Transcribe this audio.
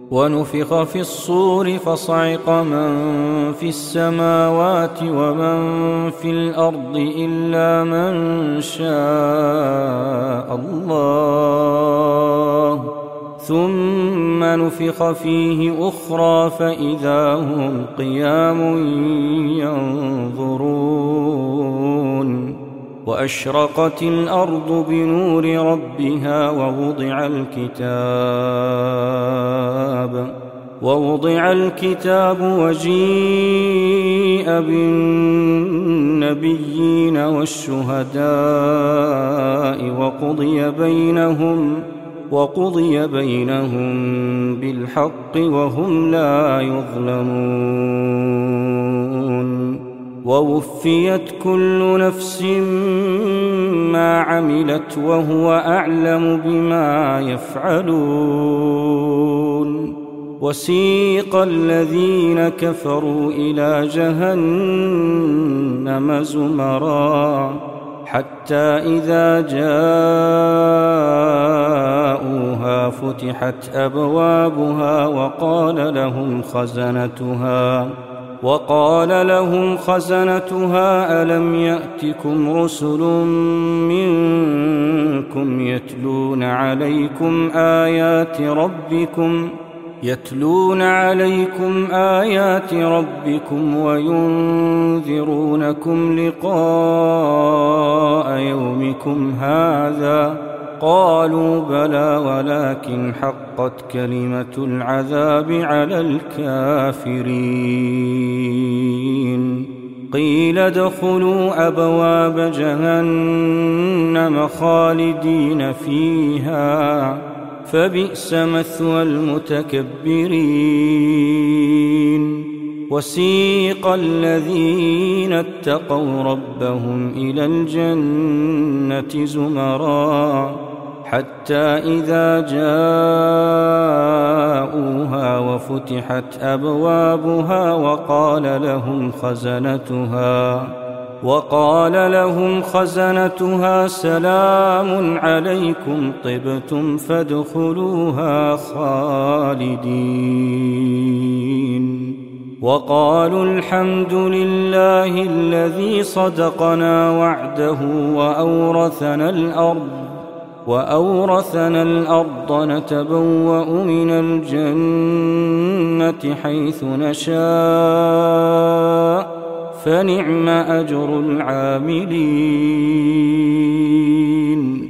ونفخ في الصور فصعق من في السماوات ومن في الأرض إلا من شاء الله، ثم نفخ فيه أخرى فإذا هم قيام ينظرون. وأشرقت الأرض بنور ربها ووضع الكتاب وجيء بالنبيين والشهداء وقضي بينهم بالحق وهم لا يظلمون. ووفيت كل نفس ما عملت وهو أعلم بما يفعلون. وسيق الذين كفروا إلى جهنم زمرا حتى إذا جاءوها فتحت أبوابها وقال لهم خزنتها ألم يأتكم رسل منكم يتلون عليكم آيات ربكم وينذرونكم لقاء يومكم هذا؟ قالوا بلى ولكن حقت كلمة العذاب على الكافرين. قيل ادخلوا أبواب جهنم خالدين فيها فبئس مثوى المتكبرين. وسيق الذين اتقوا ربهم إلى الجنة زمرا حتى إذا جاءوها وفتحت أبوابها وقال لهم خزنتها سلام عليكم طبتم فادخلوها خالدين. وقالوا الحمد لله الذي صدقنا وعده وأورثنا الأرض نتبوأ من الجنة حيث نشاء فنعم أجر العاملين.